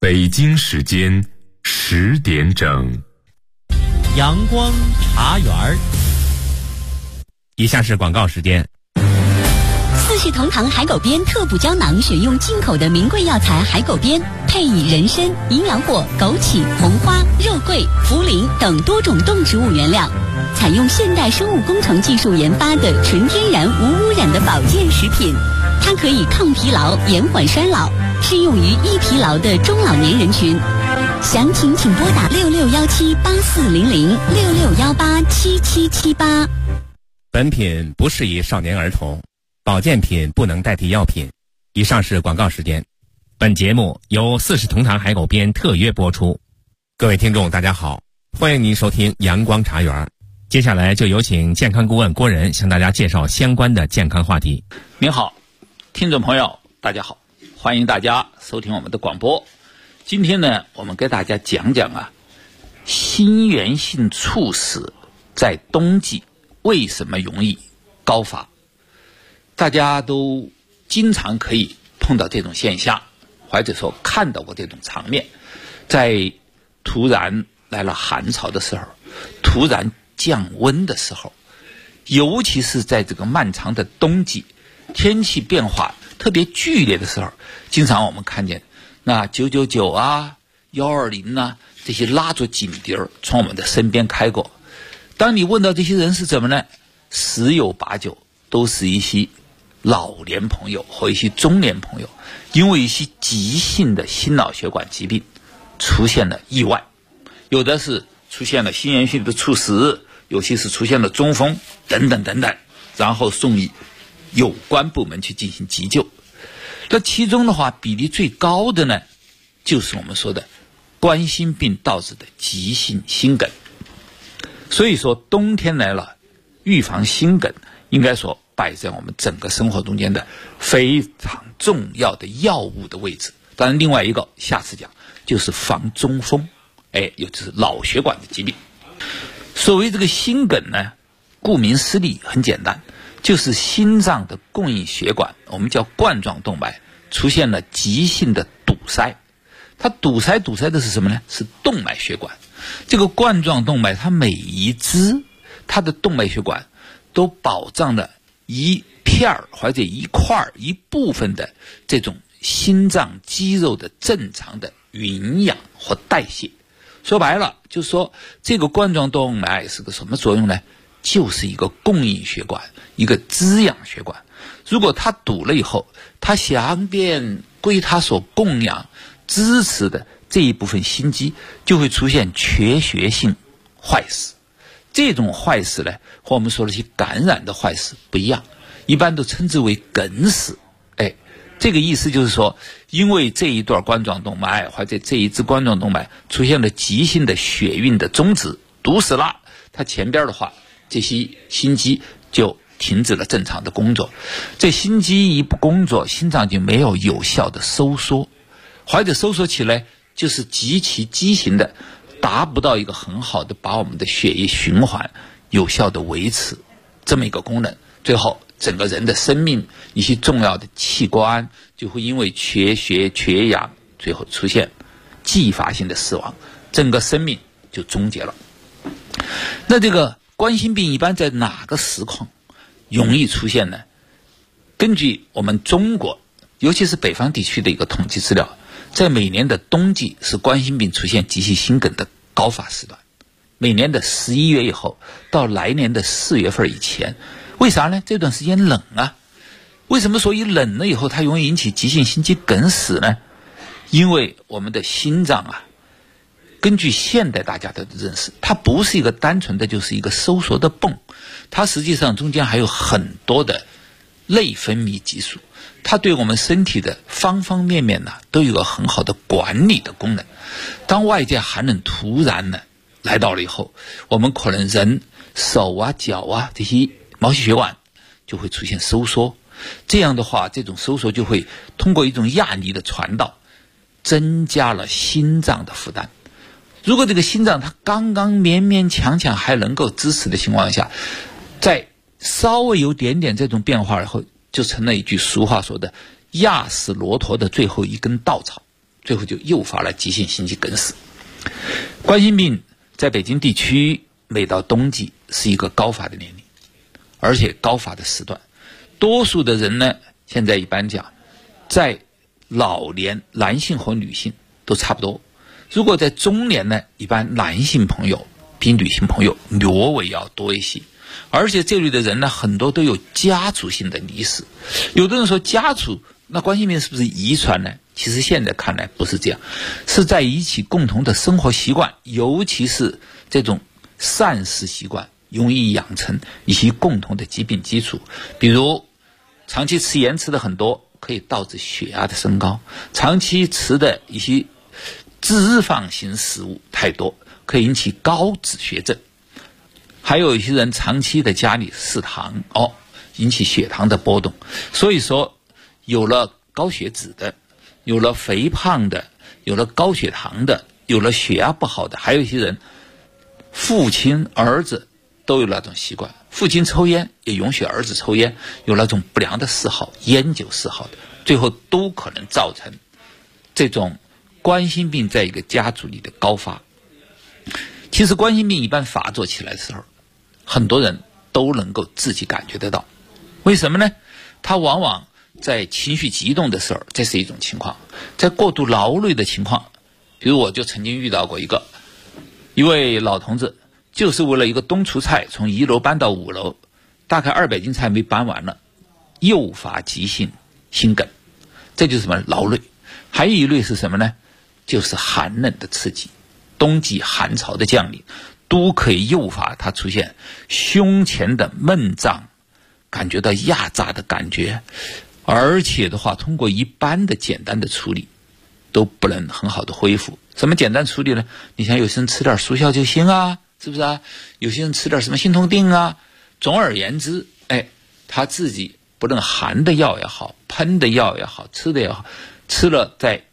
北京时间10点整。 阳光茶园儿， 以下是广告时间。 四世同堂海狗鞭特补胶囊，选用进口的名贵药材海狗鞭，配以人参、营养果、枸杞、红花、肉桂、茯苓等多种动植物原料，采用现代生物工程技术研发的纯天然无污染的保健食品。它可以抗疲劳、延缓衰老，适用于易疲劳的中老年人群。详情请拨打6617840066187778。 本品不适宜少年儿童，保健品不能代替药品。以上是广告时间。本节目由四世同堂海狗鞭特约播出。各位听众大家好，欢迎您收听阳光茶园。接下来就有请健康顾问郭仁向大家介绍相关的健康话题。 您好，听众朋友大家好，欢迎大家收听我们的广播。今天呢，我们给大家讲讲心源性猝死在冬季为什么容易高发。大家都经常可以碰到这种现象，或者说看到过这种场面，在突然来了寒潮的时候，突然降温的时候，尤其是在这个漫长的冬季，天气变化特别剧烈的时候，经常我们看见那999120这些拉着警笛从我们的身边开过。当你问到这些人是怎么呢，10有8九都是一些老年朋友和一些中年朋友，因为一些急性的心脑血管疾病出现了意外，有的是出现了心源性的猝死，有些是出现了中风等等等等，然后送医有关部门去进行急救。这其中的话，比例最高的呢，就是我们说的冠心病导致的急性心梗。所以说冬天来了，预防心梗应该说摆在我们整个生活中间的非常重要的药物的位置。当然另外一个下次讲就是防中风，也就是脑血管的疾病。所谓这个心梗呢，顾名思义很简单，就是心脏的供应血管，我们叫冠状动脉出现了急性的堵塞。它堵塞的是什么呢？是动脉血管。这个冠状动脉它每一支它的动脉血管都保障了一片或者一块一部分的这种心脏肌肉的正常的营养和代谢。说白了就是说，这个冠状动脉是个什么作用呢？就是一个供应血管，一个滋养血管。如果它堵了以后，它想变归它所供养支持的这一部分心肌就会出现缺血性坏死。这种坏死呢，和我们说的一些感染的坏死不一样，一般都称之为梗死。这个意思就是说，因为这一段冠状动脉或者这一支冠状动脉出现了急性的血运的终止，堵死了，它前边的话这些心肌就停止了正常的工作。这心肌一不工作，心脏就没有有效的收缩，或者收缩起来就是极其畸形的，达不到一个很好的把我们的血液循环有效的维持这么一个功能。最后整个人的生命一些重要的器官就会因为缺血缺氧，最后出现继发性的死亡，整个生命就终结了。那这个冠心病一般在哪个时况容易出现呢？根据我们中国尤其是北方地区的一个统计资料，在每年的冬季是冠心病出现急性心梗的高发时段，每年的11月以后到来年的4月份以前。为啥呢？这段时间冷啊。为什么所以冷了以后它容易引起急性心肌梗死呢？因为我们的心脏根据现代大家的认识，它不是一个单纯的就是一个收缩的泵，它实际上中间还有很多的内分泌激素，它对我们身体的方方面面都有个很好的管理的功能。当外界寒冷突然来到了以后，我们可能人手脚这些毛细血管就会出现收缩，这样的话这种收缩就会通过一种压力的传导增加了心脏的负担。如果这个心脏它刚刚勉勉强强还能够支持的情况下，在稍微有点这种变化以后，就成了一句俗话说的压死骆驼的最后一根稻草。 最后就诱发了急性心肌梗死。冠心病在北京地区每到冬季是一个高发的年龄，而且高发的时段，多数的人呢，现在一般讲在老年男性和女性都差不多，如果在中年呢，一般男性朋友比女性朋友略微要多一些。而且这类的人呢，很多都有家族性的历史。有的人说家族，那冠心病是不是遗传呢？其实现在看来不是这样，是在一起共同的生活习惯，尤其是这种膳食习惯容易养成一些共同的疾病基础。比如长期吃盐吃的很多，可以导致血压的升高；长期吃的一些脂肪型食物太多，可以引起高脂血症。还有一些人长期的家里嗜糖引起血糖的波动。所以说有了高血脂的，有了肥胖的，有了高血糖的，有了血压不好的，还有一些人父亲儿子都有那种习惯，父亲抽烟也允许儿子抽烟，有那种不良的嗜好，烟酒嗜好的，最后都可能造成这种冠心病在一个家族里的高发。其实冠心病一般发作起来的时候，很多人都能够自己感觉得到。为什么呢？他往往在情绪激动的时候，这是一种情况；在过度劳累的情况，比如我就曾经遇到过一位老同志，就是为了一个冬储菜从1楼搬到5楼，大概200斤菜没搬完了，诱发急性心梗。这就是什么？劳累。还有一类是什么呢？就是寒冷的刺激，冬季寒潮的降临，都可以诱发它出现胸前的闷胀，感觉到压榨的感觉，而且的话，通过一般的简单的处理都不能很好的恢复。什么简单处理呢？你像有些人吃点速效救心啊，是不是啊？有些人吃点什么心痛定啊。总而言之，他自己不论含的药也好，喷的药也好，吃的也好，吃了在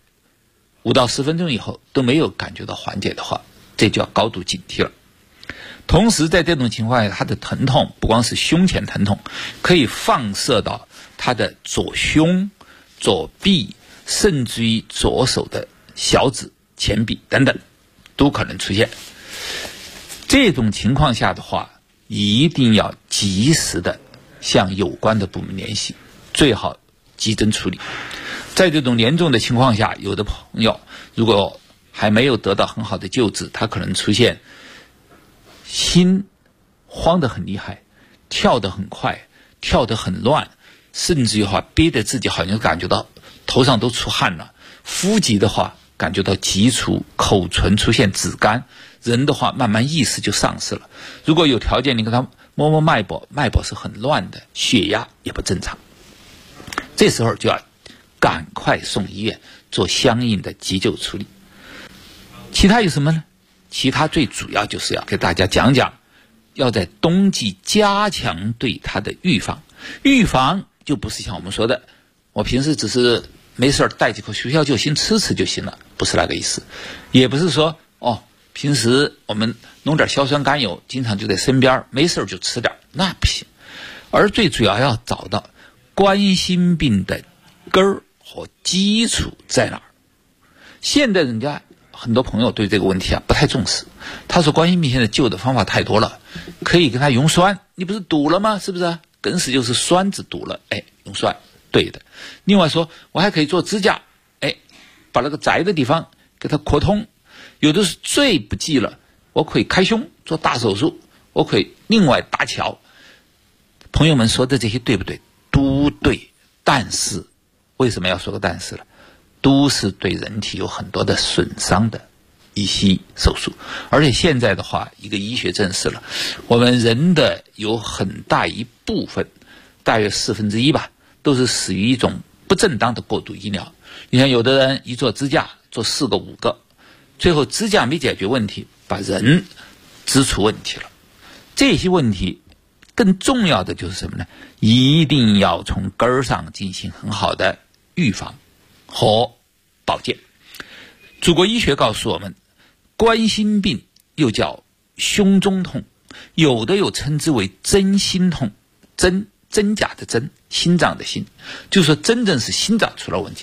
5到10分钟以后都没有感觉到缓解的话，这就要高度警惕了。同时在这种情况下，他的疼痛不光是胸前疼痛，可以放射到他的左胸、左臂，甚至于左手的小指、前臂等等都可能出现。这种情况下的话，一定要及时的向有关的部门联系，最好急诊处理。在这种严重的情况下，有的朋友如果还没有得到很好的救治，他可能出现心慌得很厉害，跳得很快，跳得很乱，甚至于话憋得自己好像感觉到头上都出汗了，腹肌的话感觉到急促，口唇出现紫干，人的话慢慢意识就丧失了。如果有条件，你给他摸摸脉搏，脉搏是很乱的，血压也不正常，这时候就要赶快送医院做相应的急救处理。其他有什么呢？其他最主要就是要给大家讲讲，要在冬季加强对它的预防。预防就不是像我们说的，我平时只是没事带几颗速效救心吃吃就行了，不是那个意思。也不是说平时我们弄点硝酸甘油，经常就在身边，没事就吃点，那不行。而最主要要找到冠心病的根儿和基础在哪儿。现在人家很多朋友对这个问题不太重视，他说冠心病现在救的方法太多了，可以给他用栓，你不是堵了吗？是不是？梗死就是栓子堵了，用栓，对的。另外说我还可以做支架，把那个窄的地方给它扩通。有的是最不济了，我可以开胸做大手术，我可以另外搭桥。朋友们说的这些对不对？都对，但是为什么要说个但是了？都是对人体有很多的损伤的一些手术。而且现在的话，一个医学证实了，我们人的有很大一部分，大约1/4吧，都是死于一种不正当的过度医疗。你看有的人一做支架做4个5个，最后支架没解决问题，把人支出问题了。这些问题更重要的就是什么呢？一定要从根儿上进行很好的预防和保健。祖国医学告诉我们，冠心病又叫胸中痛，有的又称之为真心痛，真假的真，心脏的心，就是说真正是心脏出了问题。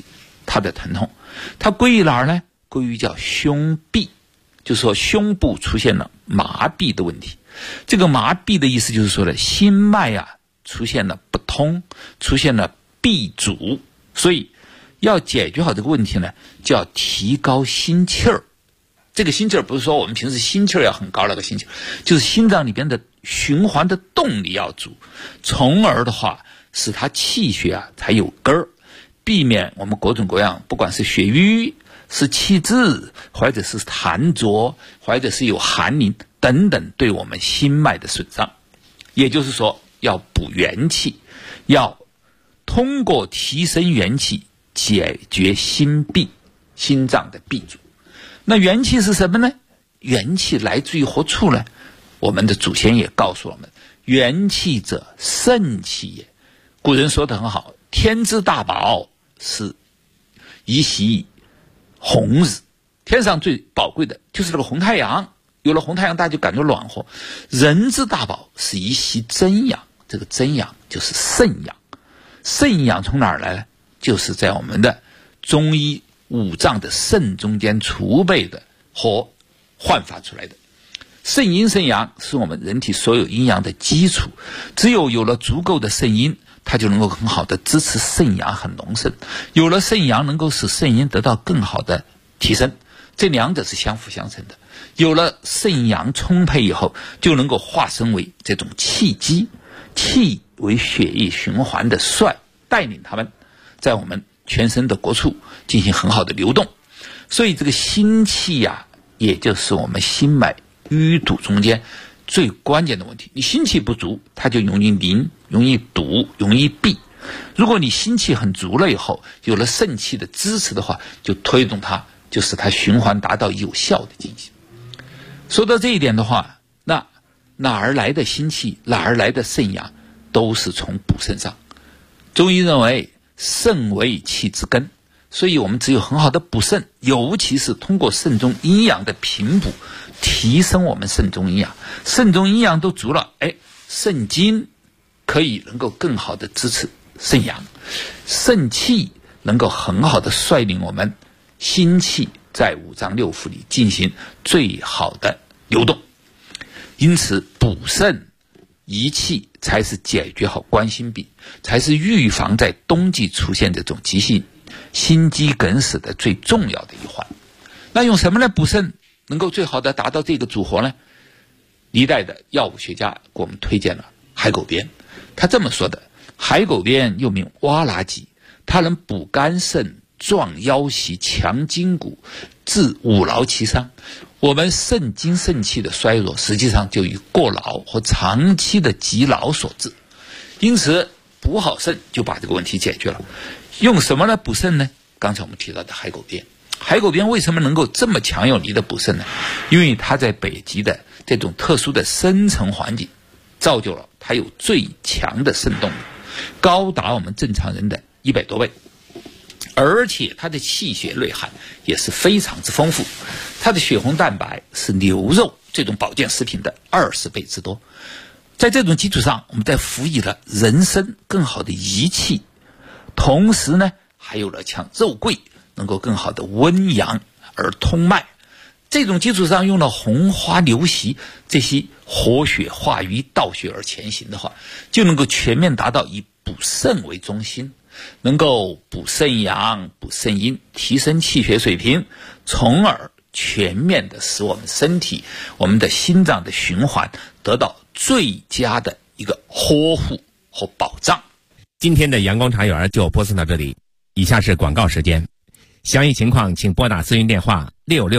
它的疼痛。它归于哪儿呢？归于叫胸痹，就是说胸部出现了麻痹的问题。这个麻痹的意思就是说呢，心脉啊出现了不通，出现了闭阻，所以要解决好这个问题呢，就要提高心气儿。这个心气儿不是说我们平时心气儿要很高那个心气儿，就是心脏里边的循环的动力要足，从而的话使它气血啊才有根儿，避免我们各种各样，不管是血瘀、是气滞，或者是痰浊，或者是有寒凝等等对我们心脉的损伤。也就是说要补元气，要通过提升元气解决心痹，心脏的闭阻。那元气是什么呢？元气来自于何处呢？我们的祖先也告诉我们，元气者肾气也。古人说得很好，天之大宝是一袭红日，天上最宝贵的就是这个红太阳，有了红太阳大家就感觉暖和。人之大宝是一袭真阳，这个真阳就是肾阳。肾阳从哪儿来呢？就是在我们的中医五脏的肾中间储备的和焕发出来的。肾阴肾阳是我们人体所有阴阳的基础，只有有了足够的肾阴，它就能够很好的支持肾阳很隆盛，有了肾阳能够使肾阴得到更好的提升，这两者是相辅相成的。有了肾阳充沛以后，就能够化身为这种气机，气为血液循环的帅，带领他们在我们全身的各处进行很好的流动。所以这个心气啊，也就是我们心脉淤堵中间最关键的问题。你心气不足，它就容易凝，容易堵，容易闭。如果你心气很足了以后，有了肾气的支持的话，就推动它，就使它循环达到有效的进行。说到这一点的话，那哪儿来的心气，哪儿来的肾阳，都是从补肾上。中医认为肾为气之根，所以我们只有很好的补肾，尤其是通过肾中阴阳的平补，提升我们肾中阴阳。肾中阴阳都足了，肾精可以能够更好的支持肾阳，肾气能够很好的率领我们心气在五脏六腑里进行最好的流动。因此补肾益气才是解决好冠心病，才是预防在冬季出现这种急性心肌梗死的最重要的一环。那用什么来补肾能够最好的达到这个组合呢？历代的药物学家给我们推荐了海狗鞭。他这么说的：海狗鞭又名挖拉戟，它能补肝肾，壮腰膝，强筋骨，治五劳七伤。我们肾精肾气的衰弱，实际上就与过劳和长期的积劳所致。因此补好肾就把这个问题解决了。用什么来补肾呢？刚才我们提到的海狗鞭。海狗鞭为什么能够这么强有力的补肾呢？因为它在北极的这种特殊的深层环境，造就了它有最强的肾动力，高达我们正常人的100多倍。而且它的气血内涵也是非常之丰富，它的血红蛋白是牛肉这种保健食品的20倍之多。在这种基础上，我们再辅以了人参更好的益气，同时呢还有了像肉桂能够更好的温阳而通脉。这种基础上用了红花牛膝这些活血化瘀道血而前行的话，就能够全面达到以补肾为中心，能够补肾阳、补肾阴，提升气血水平，从而全面的使我们身体、我们的心脏的循环得到最佳的一个呵护和保障。 今天的阳光茶园就播送到这里，以下是广告时间。详细情况请拨打咨询电话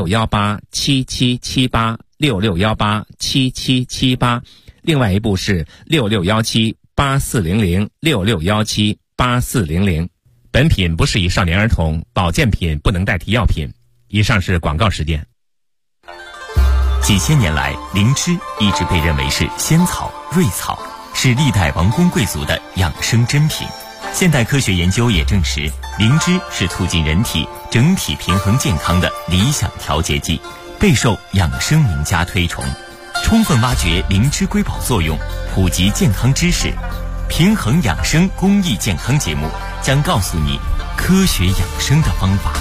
66187778 66187778，另外一部是66178400 66178400。本品不适宜少年儿童，保健品不能代替药品。以上是广告时间。 几千年来，灵芝一直被认为是仙草、瑞草，是历代王公贵族的养生珍品。现代科学研究也证实，灵芝是促进人体整体平衡健康的理想调节剂，备受养生名家推崇。充分挖掘灵芝瑰宝作用，普及健康知识，平衡养生公益健康节目将告诉你科学养生的方法。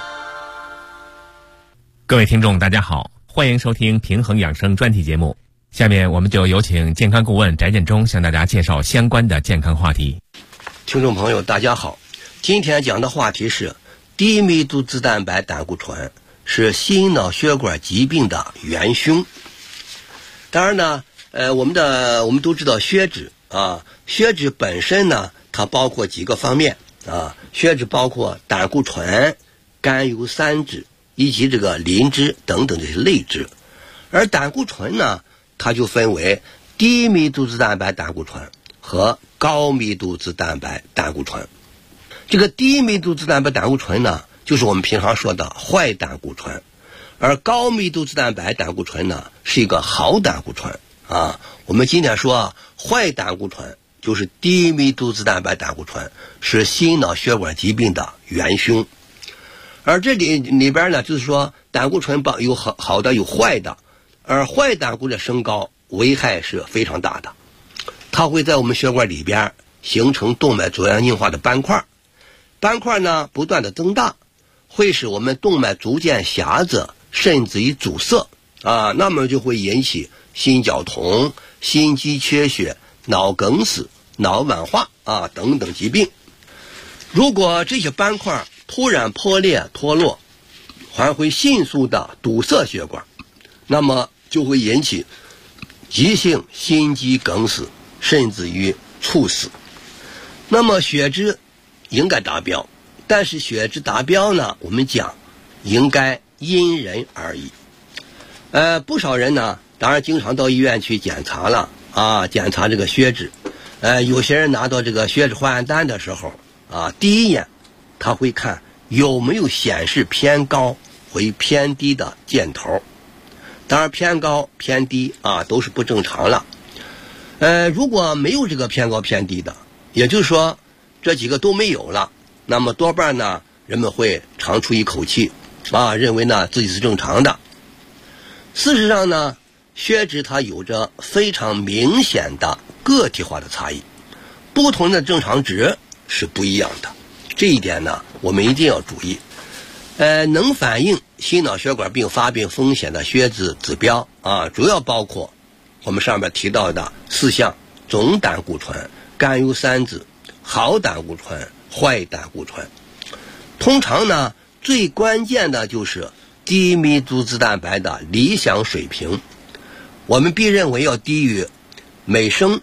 各位听众大家好，欢迎收听平衡养生专题节目。下面我们就有请健康顾问翟建中向大家介绍相关的健康话题。 听众朋友大家好，今天讲的话题是低密度脂蛋白胆固醇是心脑血管疾病的元凶。当然呢，我们都知道血脂啊，血脂本身呢，它包括几个方面啊，血脂包括胆固醇、甘油三酯以及这个磷脂等等这些类脂。而胆固醇呢，它就分为低密度脂蛋白胆固醇和高密度脂蛋白胆固醇。这个低密度脂蛋白胆固醇呢，就是我们平常说的坏胆固醇，而高密度脂蛋白胆固醇呢，是一个好胆固醇啊。我们今天说坏胆固醇就是低密度脂蛋白胆固醇，是心脑血管疾病的元凶。而这里边呢，就是说胆固醇有好的有坏的，而坏胆固醇升高危害是非常大的，它会在我们血管里边形成动脉粥样硬化的斑块，斑块呢不断的增大，会使我们动脉逐渐狭窄，甚至于阻塞啊，那么就会引起心绞痛、心肌缺血、脑梗死、脑晚化啊等等疾病。如果这些斑块突然破裂脱落，还会迅速的堵塞血管，那么就会引起急性心肌梗死，甚至于猝死。那么血脂应该达标，但是血脂达标呢，我们讲应该因人而异。不少人呢，当然经常到医院去检查了啊，检查这个血脂。有些人拿到这个血脂化验单的时候啊，第一眼他会看有没有显示偏高或偏低的箭头。当然偏高偏低啊都是不正常了。如果没有这个偏高偏低的，也就是说这几个都没有了，那么多半呢人们会长出一口气啊，认为呢自己是正常的。事实上呢，血脂它有着非常明显的个体化的差异，不同的正常值是不一样的，这一点呢我们一定要注意。能反映心脑血管病发病风险的血脂指标啊，主要包括我们上面提到的4项：总胆固醇、甘油三酯、好胆固醇、坏胆固醇。通常呢，最关键的就是低密度脂蛋白的理想水平，我们必认为要低于每升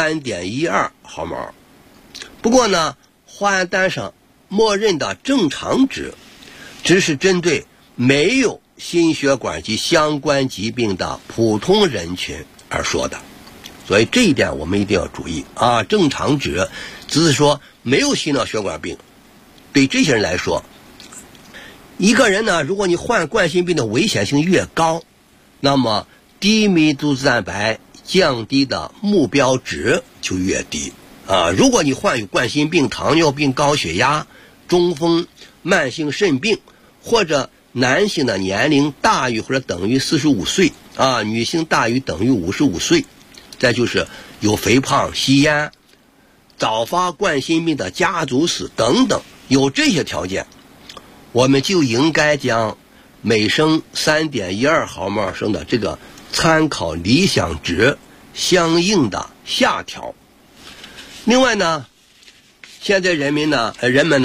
3.12 毫毛。不过呢，化验单上默认的正常值只是针对没有心血管及相关疾病的普通人群而说的，所以这一点我们一定要注意啊。正常值只是说没有心脑血管病，对这些人来说，一个人呢，如果你患冠心病的危险性越高，那么低密度脂蛋白降低的目标值就越低啊。如果你患有冠心病、糖尿病、高血压、中风、慢性肾病，或者男性的年龄大于或者等于45岁啊，女性大于等于55岁，再就是有肥胖、吸烟、早发冠心病的家族史等等，有这些条件，我们就应该将每升 3.12 毫毛升的这个参考理想值相应的下调。另外呢，现在人们呢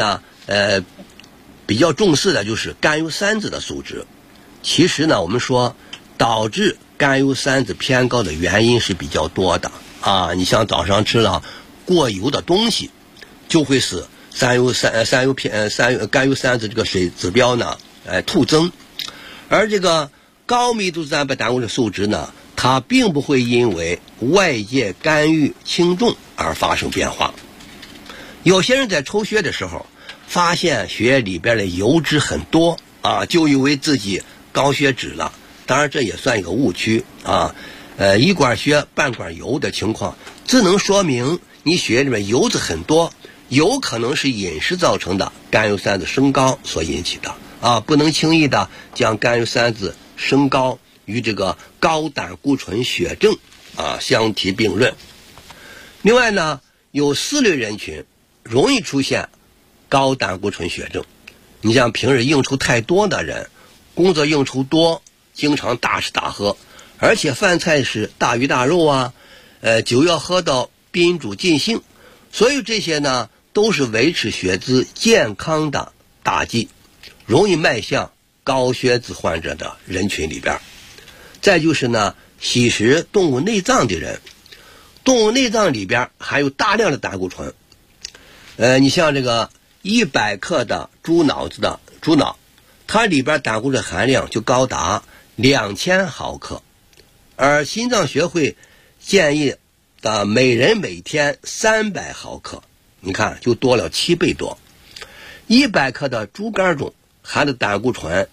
比较重视的就是甘油三酯的数值。其实呢，我们说导致甘油三酯偏高的原因是比较多的啊。你像早上吃了过油的东西，就会使甘油三酯这个水指标呢突增。而这个高密度脂蛋白胆固醇数值呢，它并不会因为外界干预轻重而发生变化。有些人在抽血的时候发现血液里边的油脂很多啊，就以为自己高血脂了。当然这也算一个误区啊。一管血半管油的情况，只能说明你血液里面油脂很多，有可能是饮食造成的甘油三酯升高所引起的啊，不能轻易的将甘油三酯升高与这个高胆固醇血症啊相提并论。另外呢，有4类人群容易出现高胆固醇血症。你像平日应酬太多的人，工作应酬多，经常大吃大喝，而且饭菜是大鱼大肉啊，酒要喝到宾主尽兴，所以这些呢都是维持血脂健康的大忌，容易迈向高血脂患者的人群里边。再就是呢，吸食动物内脏的人，动物内脏里边含有大量的胆固醇。你像这个100克的猪脑，它里边胆固醇含量就高达2000毫克，而心脏学会建议的每人每天300毫克，你看就多了7倍多。100克的猪肝中含的胆固醇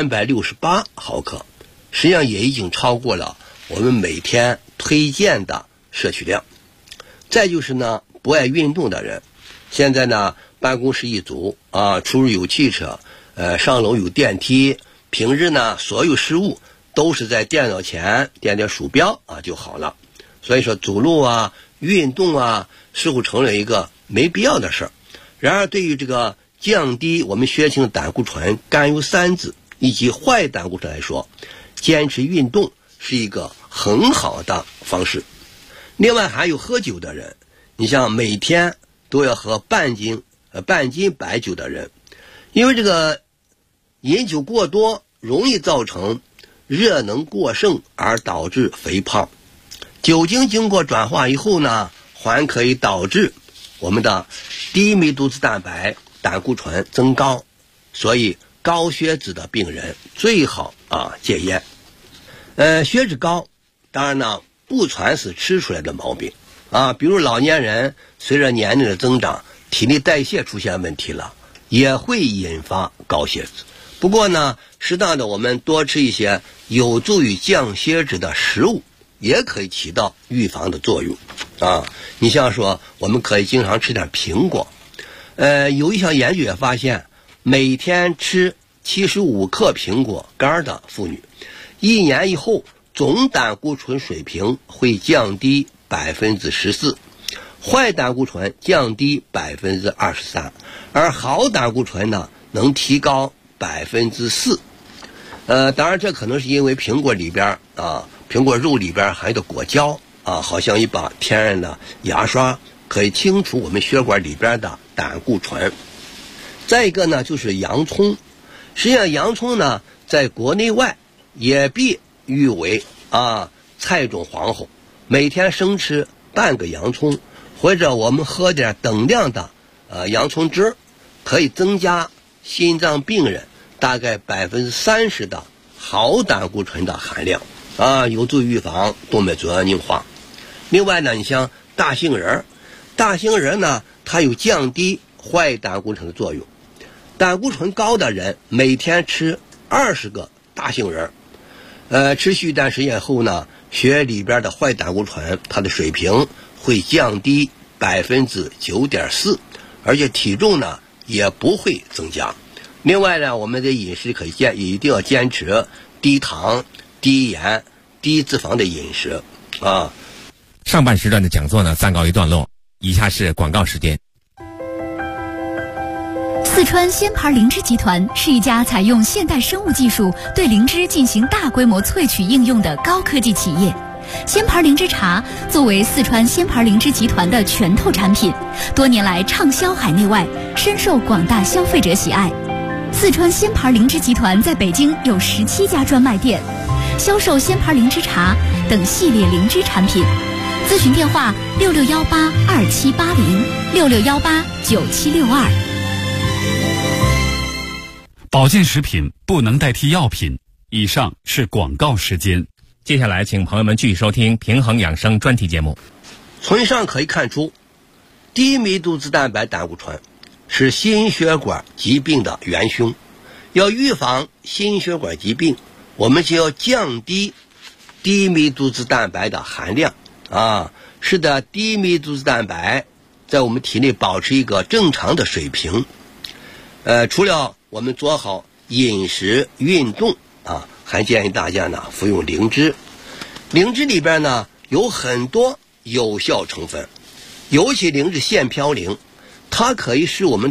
368毫克，实际上也已经超过了我们每天推荐的摄取量。再就是呢，不爱运动的人，现在呢办公室一族啊，出入有汽车，上楼有电梯，平日呢所有事务都是在电脑前点点鼠标啊就好了。所以说走路啊、运动啊，似乎成了一个没必要的事儿。然而对于这个降低我们血清的胆固醇、甘油三酯以及坏胆固醇来说，坚持运动是一个很好的方式。另外还有喝酒的人，你像每天都要喝半斤白酒的人，因为这个饮酒过多容易造成热能过剩而导致肥胖。酒精经过转化以后呢，还可以导致我们的低密度脂蛋白、胆固醇增高，所以高血脂的病人最好戒烟。血脂高，当然呢不全是吃出来的毛病比如老年人随着年龄的增长，体内代谢出现问题了，也会引发高血脂。不过呢，适当的我们多吃一些有助于降血脂的食物，也可以起到预防的作用你像说我们可以经常吃点苹果，有一项研究也发现，每天吃75克苹果干的妇女，1年以后总胆固醇水平会降低14%，坏胆固醇降低23%，而好胆固醇呢能提高4%。当然这可能是因为苹果里边苹果肉里边含有的果胶好像一把天然的牙刷，可以清除我们血管里边的胆固醇。再一个呢就是洋葱，实际上洋葱呢在国内外也被誉为菜种皇后，每天生吃半个洋葱，或者我们喝点等量的洋葱汁，可以增加心脏病人大概30%的好胆固醇的含量有助预防动脉粥样硬化。另外呢，你像大杏仁呢它有降低坏胆固醇的作用，胆固醇高的人每天吃20个大杏仁，持续一段时间后呢，血液里边的坏胆固醇它的水平会降低9.4%，而且体重呢也不会增加。另外呢，我们的饮食一定要坚持低糖、低盐、低脂肪的饮食上半时段的讲座呢暂告一段落，以下是广告时间。 四川鲜牌灵芝集团是一家采用现代生物技术对灵芝进行大规模萃取应用的高科技企业。鲜牌灵芝茶作为四川鲜牌灵芝集团的拳头产品，多年来畅销海内外，深受广大消费者喜爱。四川鲜牌灵芝集团在北京有17家专卖店，销售鲜牌灵芝茶等系列灵芝产品。咨询电话66182780，66189762。 保健食品不能代替药品。以上是广告时间。 接下来请朋友们继续收听平衡养生专题节目。 从以上可以看出，低密度脂蛋白胆固醇是心血管疾病的元凶。要预防心血管疾病，我们就要降低低密度脂蛋白的含量是的，低密度脂蛋白在我们体内保持一个正常的水平。除了我们做好饮食运动还建议大家呢服用灵芝。灵芝里边呢有很多有效成分，尤其灵芝腺嘌呤，它可以使我们的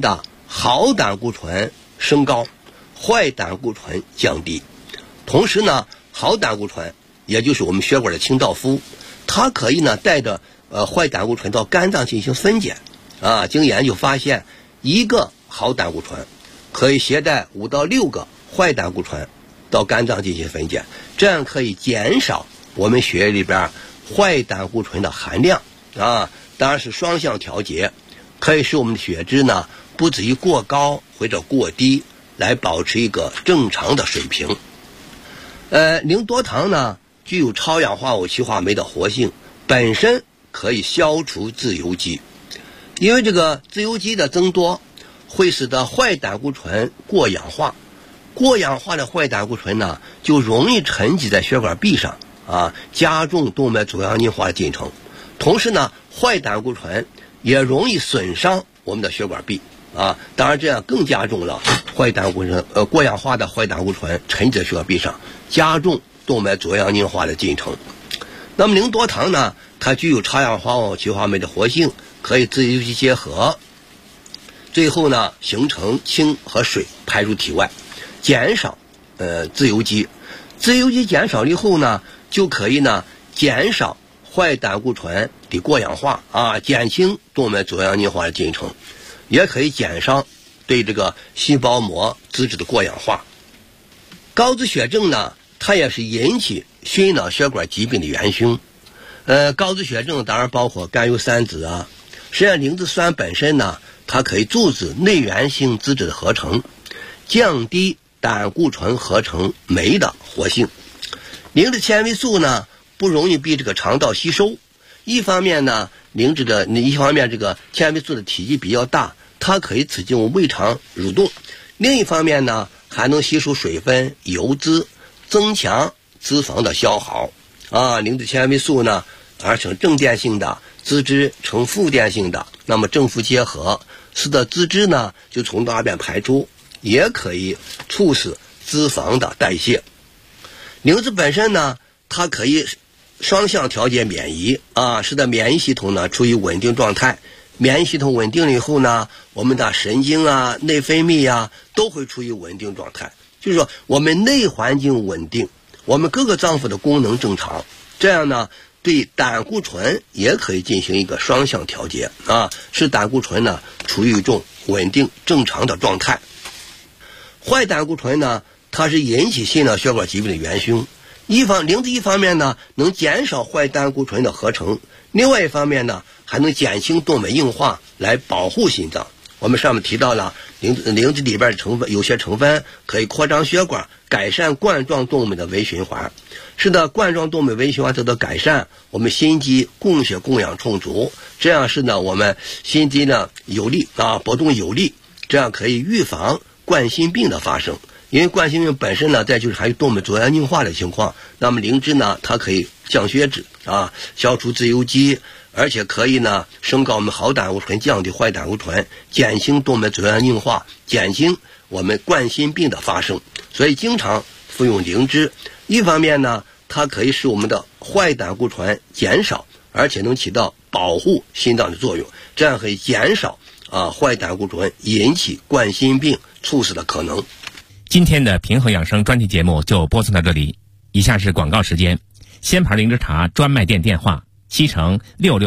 好胆固醇升高，坏胆固醇降低。同时呢，好胆固醇也就是我们血管的清道夫，它可以呢带着坏胆固醇到肝脏进行分解经研究发现，一个好胆固醇可以携带5到6个坏胆固醇到肝脏进行分解，这样可以减少我们血液里边坏胆固醇的含量当然是双向调节，可以使我们的血脂呢不至于过高或者过低，来保持一个正常的水平。零多糖呢具有超氧化物歧化酶的活性，本身可以消除自由基，因为这个自由基的增多会使得坏胆固醇过氧化，过氧化的坏胆固醇呢就容易沉积在血管壁上加重动脉粥样硬化的进程。同时呢，坏胆固醇也容易损伤我们的血管壁当然这样更加重了坏胆固醇过氧化的坏胆固醇沉积在血管壁上，加重动脉粥样硬化的进程。那么零多糖呢，它具有超氧化物歧化酶的活性，可以自由基结合，最后呢形成氢和水排入体外，减少自由基。自由基减少了以后呢，就可以呢减少坏胆固醇的过氧化减轻动脉粥样硬化的进程，也可以减伤对这个细胞膜脂质的过氧化。高脂血症呢，它也是引起心脑血管疾病的元凶。高脂血症当然包括甘油三酯实际上磷脂酸本身呢，它可以阻止内源性脂质的合成，降低胆固醇合成酶的活性。磷脂纤维素呢不容易被这个肠道吸收，一方面呢这个纤维素的体积比较大，它可以刺激我们胃肠蠕动，另一方面呢还能吸收水分、油脂，增强脂肪的消耗磷脂纤维素呢而成正电性的，脂质呈负电性的，那么正负结合使得脂质呢就从大便排出，也可以促使脂肪的代谢。磷脂本身呢，它可以双向调节免疫使得免疫系统呢处于稳定状态。免疫系统稳定了以后呢，我们的神经内分泌都会处于稳定状态，就是说我们内环境稳定，我们各个脏腑的功能正常，这样呢对胆固醇也可以进行一个双向调节使胆固醇呢处于一种稳定正常的状态。坏胆固醇呢，它是引起心脑血管疾病的元凶。磷脂一方面呢能减少坏胆固醇的合成，另外一方面呢还能减轻动脉硬化，来保护心脏。我们上面提到了磷脂里边的成分，有些成分可以扩张血管，改善冠状动脉的微循环，使得冠状动脉微循环得到改善，我们心肌供血供氧充足，这样是呢我们心肌呢有力搏动有力，这样可以预防冠心病的发生。因为冠心病本身呢，再就是还有动脉粥样硬化的情况，那么磷脂呢，它可以降血脂消除自由基，而且可以呢升高我们好胆固醇，降低坏胆固醇，减轻动脉粥样硬化，减轻我们冠心病的发生。所以经常服用磷脂，一方面呢它可以使我们的坏胆固醇减少，而且能起到保护心脏的作用，这样可以减少坏胆固醇引起冠心病猝死的可能。 今天的平衡养生专题节目就播送到这里，以下是广告时间。鲜牌灵芝茶专卖店电话：西城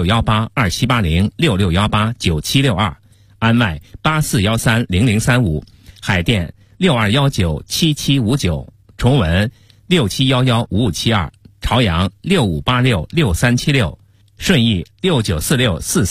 6618278066189762，安外84130035，海淀62197759，重文67115572，朝阳65866376，顺义694644。